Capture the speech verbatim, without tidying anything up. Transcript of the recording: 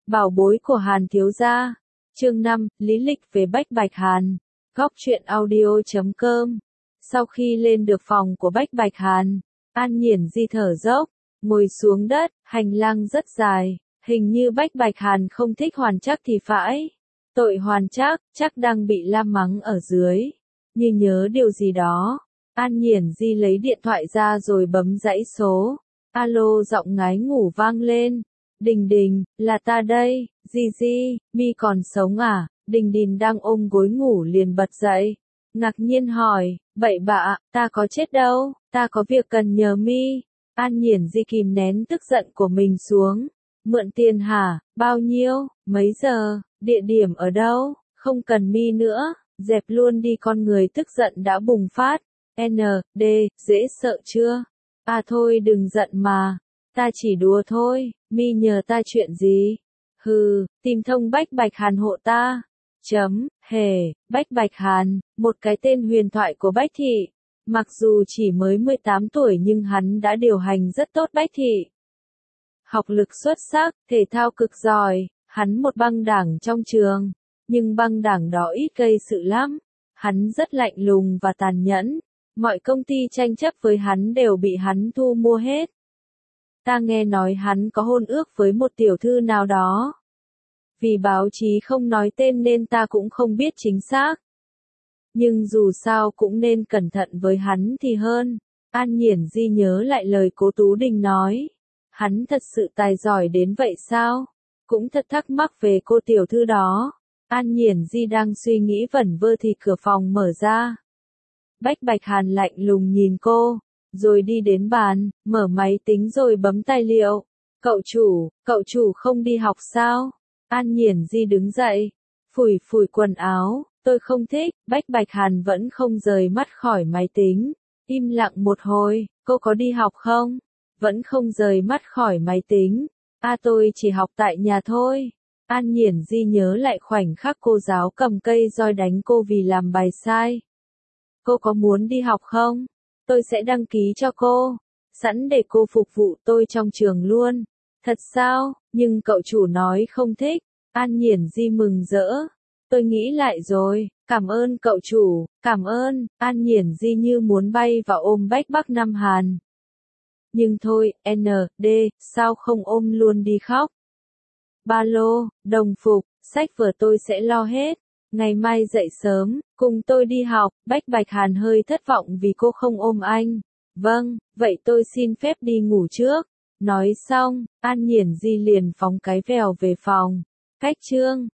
Bảo bối của Hàn thiếu gia. Chương năm, lý lịch về Bách Bạch Hàn. Góc truyện audio chấm com. Sau khi lên được phòng của Bách Bạch Hàn, An Nhiển Di thở dốc, ngồi xuống đất, hành lang rất dài, hình như Bách Bạch Hàn không thích Hoàn Trác thì phải. Tội Hoàn Trác, chắc đang bị la mắng ở dưới. Như nhớ điều gì đó, An Nhiển Di lấy điện thoại ra rồi bấm dãy số. Alo, giọng ngái ngủ vang lên. Đình Đình, là ta đây. Di Di, mi còn sống à? Đình Đình đang ôm gối ngủ liền bật dậy, ngạc nhiên hỏi, bậy bạ, ta có chết đâu, ta có việc cần nhờ mi. An Nhiển Di kìm nén tức giận của mình xuống. Mượn tiền hả? Bao nhiêu? Mấy giờ? Địa điểm ở đâu? Không cần mi nữa, dẹp luôn đi. Con người tức giận đã bùng phát. N, D, dễ sợ chưa? À thôi đừng giận mà, ta chỉ đùa thôi, mi nhờ ta chuyện gì? Hừ, tìm thông Bách Bạch Hàn hộ ta. Chấm, hề, Bách Bạch Hàn, một cái tên huyền thoại của Bách Thị. Mặc dù chỉ mới mười tám tuổi nhưng hắn đã điều hành rất tốt Bách Thị. Học lực xuất sắc, thể thao cực giỏi, hắn một băng đảng trong trường. Nhưng băng đảng đó ít gây sự lắm. Hắn rất lạnh lùng và tàn nhẫn. Mọi công ty tranh chấp với hắn đều bị hắn thu mua hết. Ta nghe nói hắn có hôn ước với một tiểu thư nào đó. Vì báo chí không nói tên nên ta cũng không biết chính xác. Nhưng dù sao cũng nên cẩn thận với hắn thì hơn. An Nhiển Di nhớ lại lời Cố Tú Đình nói. Hắn thật sự tài giỏi đến vậy sao? Cũng thật thắc mắc về cô tiểu thư đó. An Nhiển Di đang suy nghĩ vẩn vơ thì cửa phòng mở ra. Bách Bạch Hàn lạnh lùng nhìn cô, rồi đi đến bàn, mở máy tính rồi bấm tài liệu. Cậu chủ, cậu chủ không đi học sao? An Nhiển Di đứng dậy, phủi phủi quần áo, tôi không thích. Bách Bạch Hàn vẫn không rời mắt khỏi máy tính, im lặng một hồi, cô có đi học không? Vẫn không rời mắt khỏi máy tính. À tôi chỉ học tại nhà thôi. An Nhiển Di nhớ lại khoảnh khắc cô giáo cầm cây roi đánh cô vì làm bài sai. Cô có muốn đi học không? Tôi sẽ đăng ký cho cô, sẵn để cô phục vụ tôi trong trường luôn. Thật sao? Nhưng cậu chủ nói không thích. An Nhiển Di mừng rỡ. Tôi nghĩ lại rồi, cảm ơn cậu chủ, cảm ơn. An Nhiển Di như muốn bay vào ôm Bách Bắc Nam Hàn. Nhưng thôi, N, D, sao không ôm luôn đi khóc. Ba lô, đồng phục, sách vở tôi sẽ lo hết. Ngày mai dậy sớm, cùng tôi đi học. Bách Bạch Hàn hơi thất vọng vì cô không ôm anh. Vâng, vậy tôi xin phép đi ngủ trước. Nói xong, An Nhiển Di liền phóng cái vèo về phòng. Cách chương